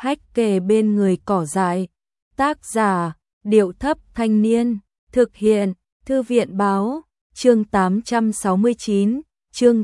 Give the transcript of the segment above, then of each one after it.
hách kề bên người cỏ dại. Tác giả, Điệu Thấp Thanh Niên. Thực hiện, Thư viện Báo. Chương 869, chương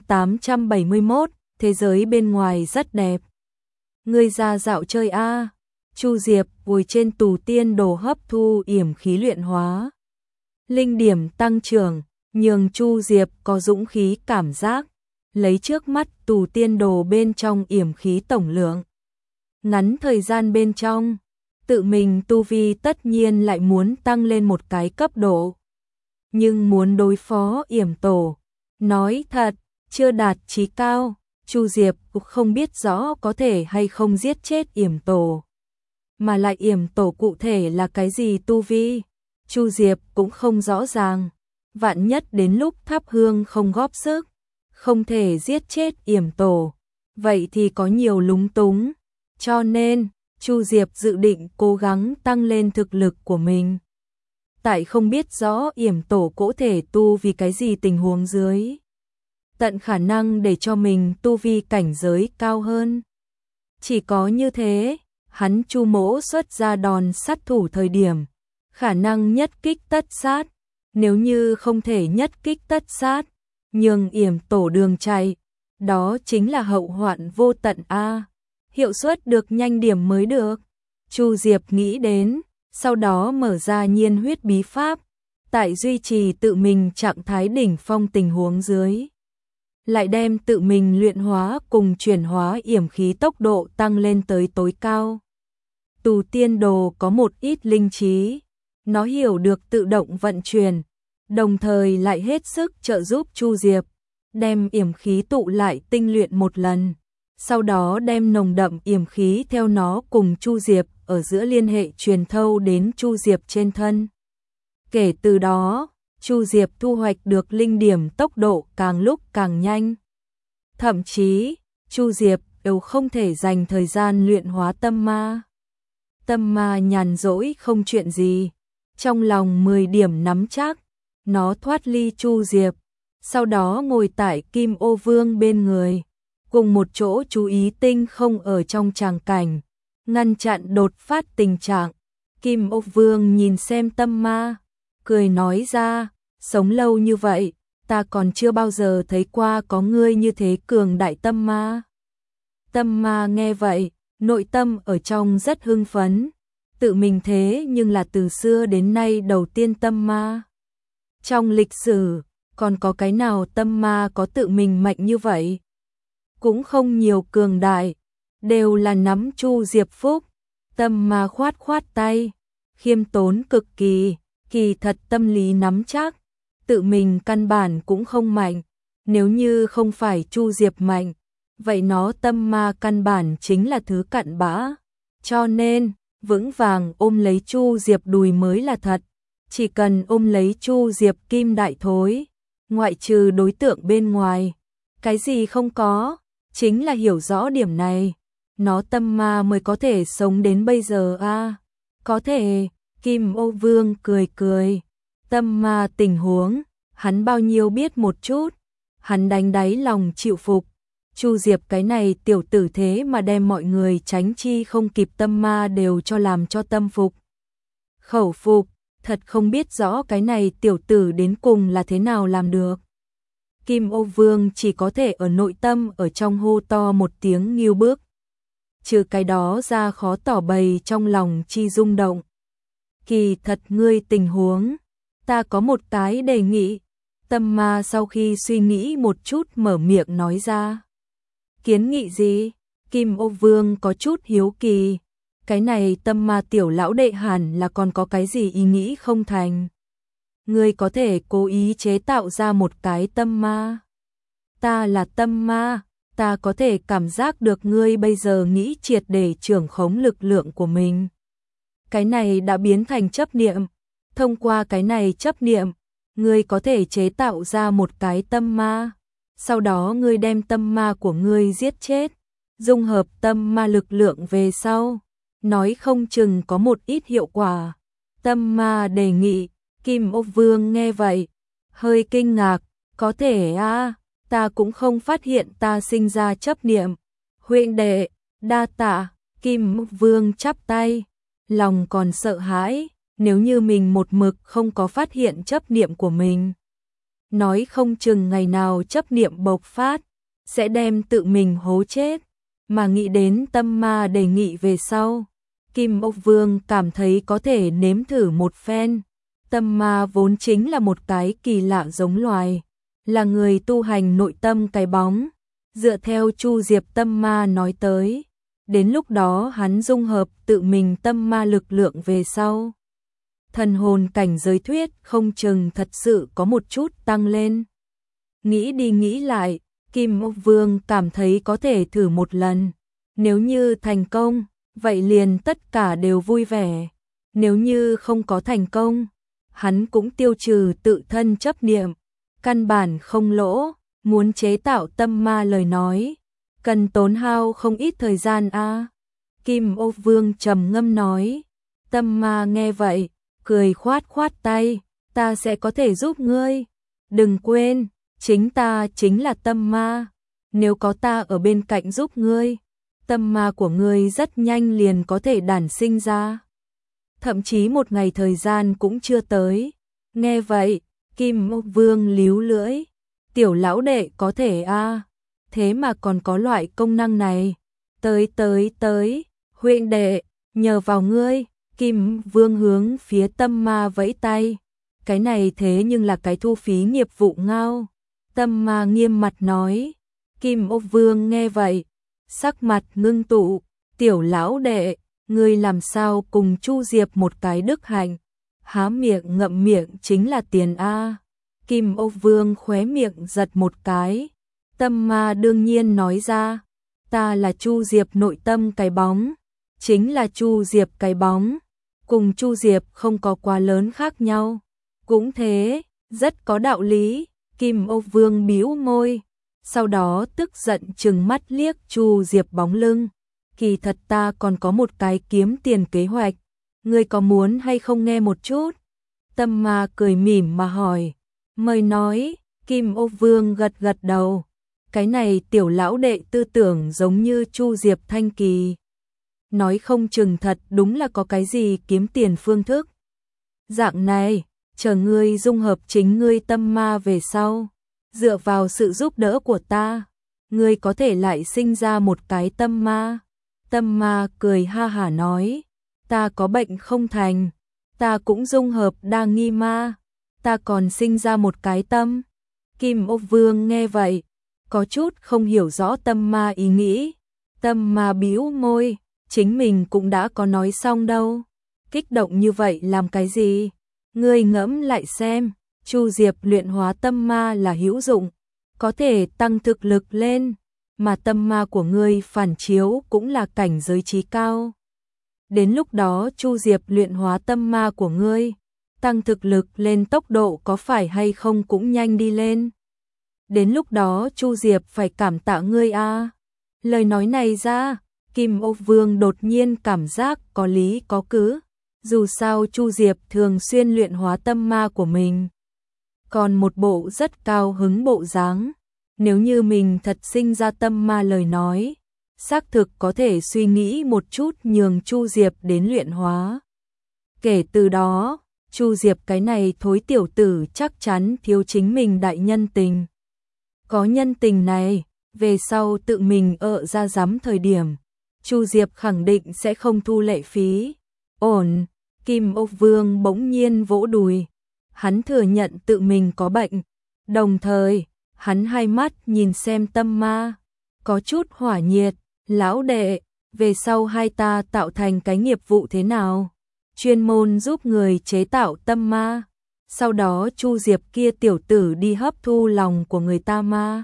871, thế giới bên ngoài rất đẹp. Ngươi ra dạo chơi a. Chu Diệp ngồi trên tù tiên đồ hấp thu yểm khí luyện hóa. Linh điểm tăng trưởng, nhường Chu Diệp có dũng khí cảm giác, lấy trước mắt tù tiên đồ bên trong yểm khí tổng lượng. Ngắn thời gian bên trong, tự mình tu vi tất nhiên lại muốn tăng lên một cái cấp độ. Nhưng muốn đối phó yểm tổ, nói thật, chưa đạt chí cao, Chu Diệp cũng không biết rõ có thể hay không giết chết yểm tổ. Mà lại yểm tổ cụ thể là cái gì tu vi, Chu Diệp cũng không rõ ràng. Vạn nhất đến lúc thắp hương không góp sức, không thể giết chết yểm tổ, vậy thì có nhiều lúng túng. Cho nên, Chu Diệp dự định cố gắng tăng lên thực lực của mình. Tại không biết rõ yểm tổ cụ thể tu vì cái gì tình huống dưới, tận khả năng để cho mình tu vi cảnh giới cao hơn. Chỉ có như thế, hắn Chu Mỗ xuất ra đòn sát thủ thời điểm, khả năng nhất kích tất sát. Nếu như không thể nhất kích tất sát, nhường yểm tổ đường chạy, đó chính là hậu hoạn vô tận a. Hiệu suất được nhanh điểm mới được. Chu Diệp nghĩ đến, sau đó mở ra nhiên huyết bí pháp, tại duy trì tự mình trạng thái đỉnh phong tình huống dưới, lại đem tự mình luyện hóa cùng chuyển hóa yểm khí tốc độ tăng lên tới tối cao. Tù tiên đồ có một ít linh trí, nó hiểu được tự động vận chuyển, đồng thời lại hết sức trợ giúp Chu Diệp, đem yểm khí tụ lại tinh luyện một lần, sau đó đem nồng đậm yểm khí theo nó cùng Chu Diệp ở giữa liên hệ truyền thâu đến Chu Diệp trên thân. Kể từ đó, Chu Diệp thu hoạch được linh điểm tốc độ càng lúc càng nhanh. Thậm chí, Chu Diệp đều không thể dành thời gian luyện hóa tâm ma. Tâm ma nhàn rỗi không chuyện gì, trong lòng 10 điểm nắm chắc, nó thoát ly Chu Diệp, sau đó ngồi tại Kim Ô Vương bên người, cùng một chỗ chú ý tinh không ở trong tràng cảnh, ngăn chặn đột phát tình trạng. Kim Ô Vương nhìn xem tâm ma, cười nói ra, sống lâu như vậy, ta còn chưa bao giờ thấy qua có ngươi như thế cường đại tâm ma. Tâm ma nghe vậy, nội tâm ở trong rất hưng phấn, tự mình thế nhưng là từ xưa đến nay đầu tiên tâm ma. Trong lịch sử, còn có cái nào tâm ma có tự mình mạnh như vậy? Cũng không nhiều cường đại, đều là nắm Chu Diệp phúc. Tâm ma khoát khoát tay, khiêm tốn cực kỳ, kỳ thật tâm lý nắm chắc, tự mình căn bản cũng không mạnh. Nếu như không phải Chu Diệp mạnh, vậy nó tâm ma căn bản chính là thứ cặn bã. Cho nên, vững vàng ôm lấy Chu Diệp đùi mới là thật. Chỉ cần ôm lấy Chu Diệp kim đại thối, ngoại trừ đối tượng bên ngoài, cái gì không có, chính là hiểu rõ điểm này, nó tâm ma mới có thể sống đến bây giờ a. Có thể, Kim Ô Vương cười cười, tâm ma tình huống, hắn bao nhiêu biết một chút, hắn đánh đáy lòng chịu phục. Chu Diệp cái này tiểu tử thế mà đem mọi người tránh chi không kịp tâm ma đều cho làm cho tâm phục khẩu phục, thật không biết rõ cái này tiểu tử đến cùng là thế nào làm được. Kim Ô Vương chỉ có thể ở nội tâm ở trong hô to một tiếng nghiêu bước. Trừ cái đó ra khó tỏ bày trong lòng chi rung động. Kỳ thật ngươi tình huống, ta có một cái đề nghị. Tâm ma sau khi suy nghĩ một chút mở miệng nói ra. Kiến nghị gì? Kim Ô Vương có chút hiếu kỳ. Cái này tâm ma tiểu lão đệ hẳn là còn có cái gì ý nghĩ không thành. Ngươi có thể cố ý chế tạo ra một cái tâm ma. Ta là tâm ma, ta có thể cảm giác được ngươi bây giờ nghĩ triệt để trưởng khống lực lượng của mình. Cái này đã biến thành chấp niệm. Thông qua cái này chấp niệm, ngươi có thể chế tạo ra một cái tâm ma. Sau đó ngươi đem tâm ma của ngươi giết chết, dung hợp tâm ma lực lượng về sau, nói không chừng có một ít hiệu quả. Tâm ma đề nghị. Kim Ô Vương nghe vậy, hơi kinh ngạc, có thể a, ta cũng không phát hiện ta sinh ra chấp niệm. Huynh đệ, đa tạ. Kim Vương chắp tay, lòng còn sợ hãi, nếu như mình một mực không có phát hiện chấp niệm của mình. Nói không chừng ngày nào chấp niệm bộc phát, sẽ đem tự mình hố chết, mà nghĩ đến tâm ma đề nghị về sau. Kim Ốc Vương cảm thấy có thể nếm thử một phen. Tâm ma vốn chính là một cái kỳ lạ giống loài, là người tu hành nội tâm cái bóng. Dựa theo Chu Diệp tâm ma nói tới, đến lúc đó hắn dung hợp tự mình tâm ma lực lượng về sau. Thần hồn cảnh giới thuyết không chừng thật sự có một chút tăng lên. Nghĩ đi nghĩ lại, Kim Ốc Vương cảm thấy có thể thử một lần. Nếu như thành công, vậy liền tất cả đều vui vẻ. Nếu như không có thành công, hắn cũng tiêu trừ tự thân chấp niệm. Căn bản không lỗ, muốn chế tạo tâm ma lời nói, cần tốn hao không ít thời gian a. Kim Ốc Vương trầm ngâm nói. Tâm ma nghe vậy, cười khoát khoát tay, ta sẽ có thể giúp ngươi. Đừng quên, chính ta chính là tâm ma. Nếu có ta ở bên cạnh giúp ngươi, tâm ma của ngươi rất nhanh liền có thể đản sinh ra. Thậm chí một ngày thời gian cũng chưa tới. Nghe vậy, Kim Ốc Vương líu lưỡi. Tiểu lão đệ có thể a, thế mà còn có loại công năng này. Tới, huynh đệ, nhờ vào ngươi. Kim Vương hướng phía tâm ma vẫy tay. Cái này thế nhưng là cái thu phí nghiệp vụ ngao. Tâm ma nghiêm mặt nói. Kim Ốc Vương nghe vậy, sắc mặt ngưng tụ. Tiểu lão đệ, ngươi làm sao cùng Chu Diệp một cái đức hạnh. Há miệng ngậm miệng chính là tiền a. Kim Ốc Vương khóe miệng giật một cái. Tâm ma đương nhiên nói ra. Ta là Chu Diệp nội tâm cái bóng. Chính là Chu Diệp cái bóng. Cùng Chu Diệp không có quá lớn khác nhau. Cũng thế, rất có đạo lý. Kim Ốc Vương bĩu môi. Sau đó tức giận trừng mắt liếc Chu Diệp bóng lưng. Kỳ thật ta còn có một cái kiếm tiền kế hoạch. Ngươi có muốn hay không nghe một chút? Tâm ma cười mỉm mà hỏi. Mời nói. Kim Ốc Vương gật gật đầu. Cái này tiểu lão đệ tư tưởng giống như Chu Diệp thanh kỳ. Nói không chừng thật đúng là có cái gì kiếm tiền phương thức. Dạng này, chờ ngươi dung hợp chính ngươi tâm ma về sau. Dựa vào sự giúp đỡ của ta, ngươi có thể lại sinh ra một cái tâm ma. Tâm ma cười ha hả nói. Ta có bệnh không thành. Ta cũng dung hợp đa nghi ma. Ta còn sinh ra một cái tâm. Kim Ốc Vương nghe vậy, có chút không hiểu rõ tâm ma ý nghĩ. Tâm ma bĩu môi. Chính mình cũng đã có nói xong đâu. Kích động như vậy làm cái gì? Ngươi ngẫm lại xem. Chu Diệp luyện hóa tâm ma là hữu dụng, có thể tăng thực lực lên, mà tâm ma của ngươi phản chiếu cũng là cảnh giới trí cao. Đến lúc đó Chu Diệp luyện hóa tâm ma của ngươi, tăng thực lực lên tốc độ có phải hay không cũng nhanh đi lên. Đến lúc đó Chu Diệp phải cảm tạ ngươi a. Lời nói này ra, Kim Ốc Vương đột nhiên cảm giác có lý có cứ. Dù sao Chu Diệp thường xuyên luyện hóa tâm ma của mình. Còn một bộ rất cao hứng bộ dáng. Nếu như mình thật sinh ra tâm ma lời nói, xác thực có thể suy nghĩ một chút nhường Chu Diệp đến luyện hóa. Kể từ đó, Chu Diệp cái này thối tiểu tử chắc chắn thiếu chính mình đại nhân tình. Có nhân tình này, về sau tự mình ra giám thời điểm, Chu Diệp khẳng định sẽ không thu lệ phí. Ổn, Kim Ốc Vương bỗng nhiên vỗ đùi. Hắn thừa nhận tự mình có bệnh. Đồng thời, hắn hai mắt nhìn xem tâm ma. Có chút hỏa nhiệt. Lão đệ, về sau hai ta tạo thành cái nghiệp vụ thế nào? Chuyên môn giúp người chế tạo tâm ma. Sau đó Chu Diệp kia tiểu tử đi hấp thu lòng của người ta ma.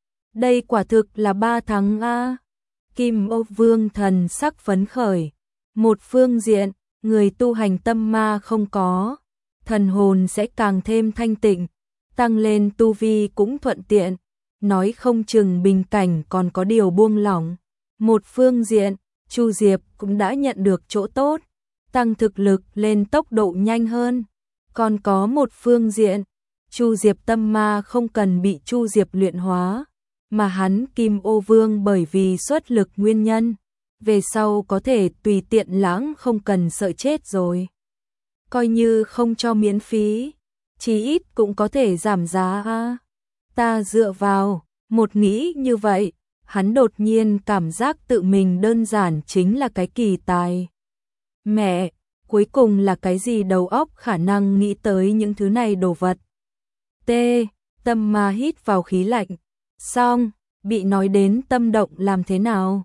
Đây quả thực là 3 thắng a. Kim Ốc Vương thần sắc phấn khởi. Một phương diện, người tu hành tâm ma không có, thần hồn sẽ càng thêm thanh tịnh, tăng lên tu vi cũng thuận tiện, nói không chừng bình cảnh còn có điều buông lỏng. Một phương diện, Chu Diệp cũng đã nhận được chỗ tốt, tăng thực lực lên tốc độ nhanh hơn. Còn có một phương diện, Chu Diệp tâm ma không cần bị Chu Diệp luyện hóa, mà hắn Kim Ô Vương bởi vì xuất lực nguyên nhân, về sau có thể tùy tiện lãng không cần sợ chết rồi. Coi như không cho miễn phí, chí ít cũng có thể giảm giá a. Ta dựa vào, một nghĩ như vậy, hắn đột nhiên cảm giác tự mình đơn giản chính là cái kỳ tài. Mẹ, cuối cùng là cái gì đầu óc khả năng nghĩ tới những thứ này đồ vật. T. Tâm Ma hít vào khí lạnh. Xong, bị nói đến tâm động làm thế nào?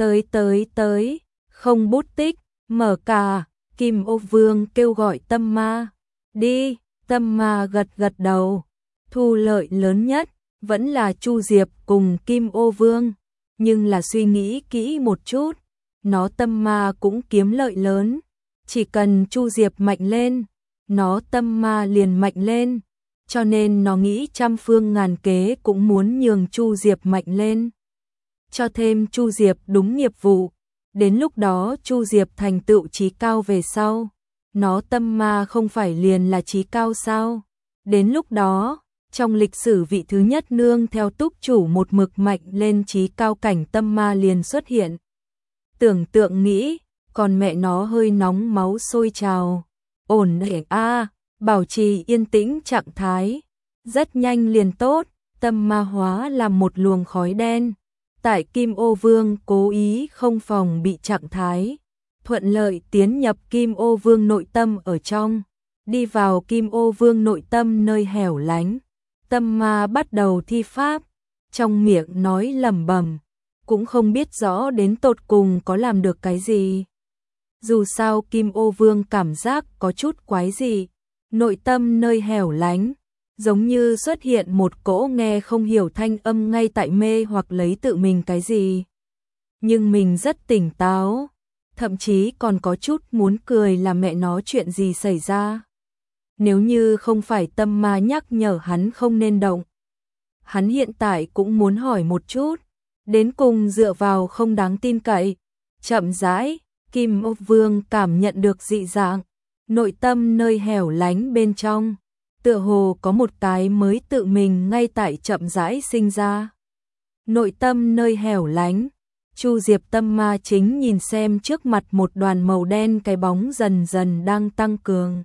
Tới, không bút tích, mở cả, Kim Ô Vương kêu gọi Tâm Ma. Đi, Tâm Ma gật đầu. Thu lợi lớn nhất vẫn là Chu Diệp cùng Kim Ô Vương, nhưng là suy nghĩ kỹ một chút, nó Tâm Ma cũng kiếm lợi lớn, chỉ cần Chu Diệp mạnh lên, nó Tâm Ma liền mạnh lên, cho nên nó nghĩ trăm phương ngàn kế cũng muốn nhường Chu Diệp mạnh lên. Cho thêm Chu Diệp đúng nghiệp vụ, đến lúc đó Chu Diệp thành tựu chí cao về sau, nó Tâm Ma không phải liền là chí cao sao? Đến lúc đó, trong lịch sử vị thứ nhất nương theo túc chủ một mực mạnh lên chí cao cảnh Tâm Ma liền xuất hiện. Tưởng tượng nghĩ, còn mẹ nó hơi nóng máu sôi trào. Ổn định bảo trì yên tĩnh trạng thái. Rất nhanh liền tốt, Tâm Ma hóa làm một luồng khói đen. Tại Kim Ô Vương cố ý không phòng bị trạng thái, thuận lợi tiến nhập Kim Ô Vương nội tâm ở trong. Đi vào Kim Ô Vương nội tâm nơi hẻo lánh. Tâm Ma bắt đầu thi pháp, trong miệng nói lẩm bẩm, cũng không biết rõ đến tột cùng có làm được cái gì. Dù sao Kim Ô Vương cảm giác có chút quái gì, nội tâm nơi hẻo lánh, giống như xuất hiện một cỗ nghe không hiểu thanh âm ngay tại mê hoặc lấy tự mình cái gì. Nhưng mình rất tỉnh táo, thậm chí còn có chút muốn cười là mẹ nó chuyện gì xảy ra. Nếu như không phải Tâm Ma nhắc nhở hắn không nên động, hắn hiện tại cũng muốn hỏi một chút, đến cùng dựa vào không đáng tin cậy. Chậm rãi, Kim Ô Vương cảm nhận được dị dạng, nội tâm nơi hẻo lánh bên trong, tựa hồ có một cái mới tự mình ngay tại chậm rãi sinh ra. Nội tâm nơi hẻo lánh, Chu Diệp Tâm Ma chính nhìn xem trước mặt một đoàn màu đen cái bóng dần dần đang tăng cường.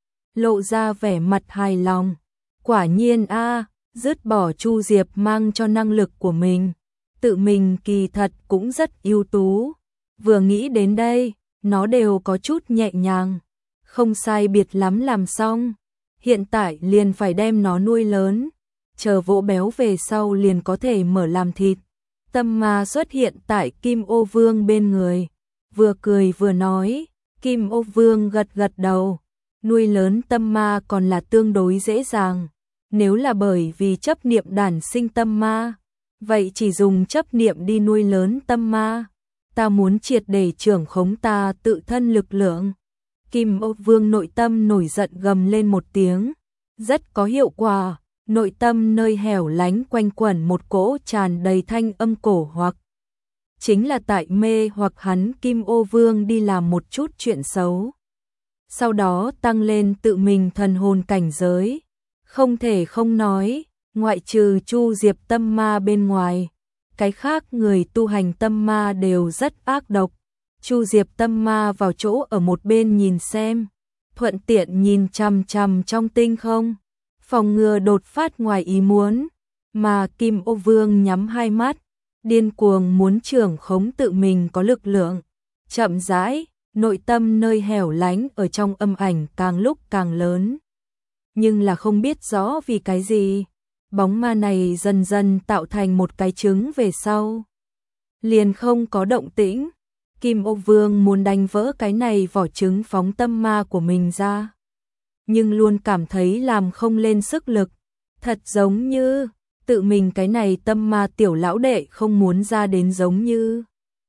Lộ ra vẻ mặt hài lòng. Quả nhiên dứt bỏ Chu Diệp mang cho năng lực của mình. Tự mình kỳ thật cũng rất ưu tú. Vừa nghĩ đến đây, nó đều có chút nhẹ nhàng. Không sai biệt lắm làm xong. Hiện tại liền phải đem nó nuôi lớn. Chờ vỗ béo về sau liền có thể mở làm thịt. Tâm Ma xuất hiện tại Kim Ô Vương bên người. Vừa cười vừa nói. Kim Ô Vương gật đầu. Nuôi lớn Tâm Ma còn là tương đối dễ dàng. Nếu là bởi vì chấp niệm đản sinh Tâm Ma, vậy chỉ dùng chấp niệm đi nuôi lớn Tâm Ma. Ta muốn triệt để trưởng khống ta tự thân lực lượng. Kim Ô Vương nội tâm nổi giận gầm lên một tiếng. Rất có hiệu quả, nội tâm nơi hẻo lánh quanh quẩn một cỗ tràn đầy thanh âm cổ hoặc. Chính là tại mê hoặc hắn Kim Ô Vương đi làm một chút chuyện xấu. Sau đó tăng lên tự mình thần hồn cảnh giới. Không thể không nói, ngoại trừ Chu Diệp Tâm Ma bên ngoài, cái khác người tu hành Tâm Ma đều rất ác độc. Chu Diệp Tâm Ma vào chỗ ở một bên nhìn xem, thuận tiện nhìn chằm chằm trong tinh không, phòng ngừa đột phát ngoài ý muốn, mà Kim Ô Vương nhắm hai mắt, điên cuồng muốn trưởng khống tự mình có lực lượng. Chậm rãi, nội tâm nơi hẻo lánh ở trong âm ảnh càng lúc càng lớn. Nhưng là không biết rõ vì cái gì, bóng ma này dần dần tạo thành một cái trứng về sau. Liền không có động tĩnh, Kim Ô Vương muốn đánh vỡ cái này vỏ trứng phóng tâm ma của mình ra. Nhưng luôn cảm thấy làm không lên sức lực, thật giống như tự mình cái này tâm ma tiểu lão đệ không muốn ra đến giống như.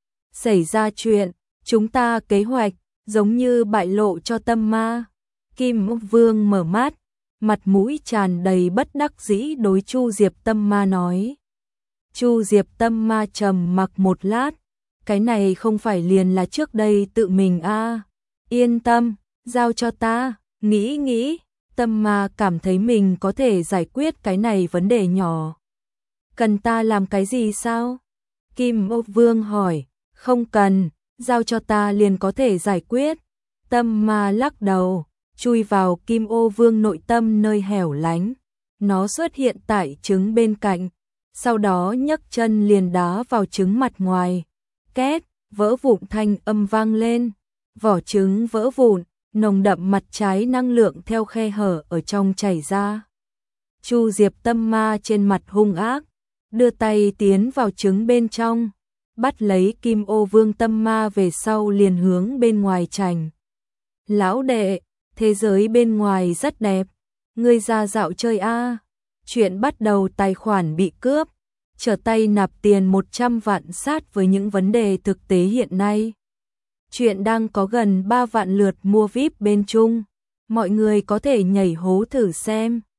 Xảy ra chuyện, chúng ta kế hoạch, giống như bại lộ cho tâm ma. Kim Ô Vương mở mắt, mặt mũi tràn đầy bất đắc dĩ đối Chu Diệp Tâm Ma nói. Chu Diệp Tâm Ma trầm mặc một lát, cái này không phải liền là trước đây tự mình yên tâm, giao cho ta, nghĩ, Tâm Ma cảm thấy mình có thể giải quyết cái này vấn đề nhỏ. Cần ta làm cái gì sao? Kim Ô Vương hỏi, Không cần, giao cho ta liền có thể giải quyết. Tâm ma lắc đầu, chui vào Kim Ô Vương nội tâm nơi hẻo lánh. Nó xuất hiện tại trứng bên cạnh, sau đó nhấc chân liền đá vào trứng mặt ngoài. Két, vỡ vụn thanh âm vang lên, vỏ trứng vỡ vụn, nồng đậm mặt trái năng lượng theo khe hở ở trong chảy ra. Chu Diệp tâm ma trên mặt hung ác, đưa tay tiến vào trứng bên trong, bắt lấy Kim Ô Vương tâm ma về sau liền hướng bên ngoài chành. Lão đệ, thế giới bên ngoài rất đẹp, ngươi ra dạo chơi a. Chuyện bắt đầu tài khoản bị cướp, trở tay nạp tiền 100 vạn sát với những vấn đề thực tế hiện nay. Chuyện đang có gần 3 vạn lượt mua VIP bên Trung, mọi người có thể nhảy hố thử xem.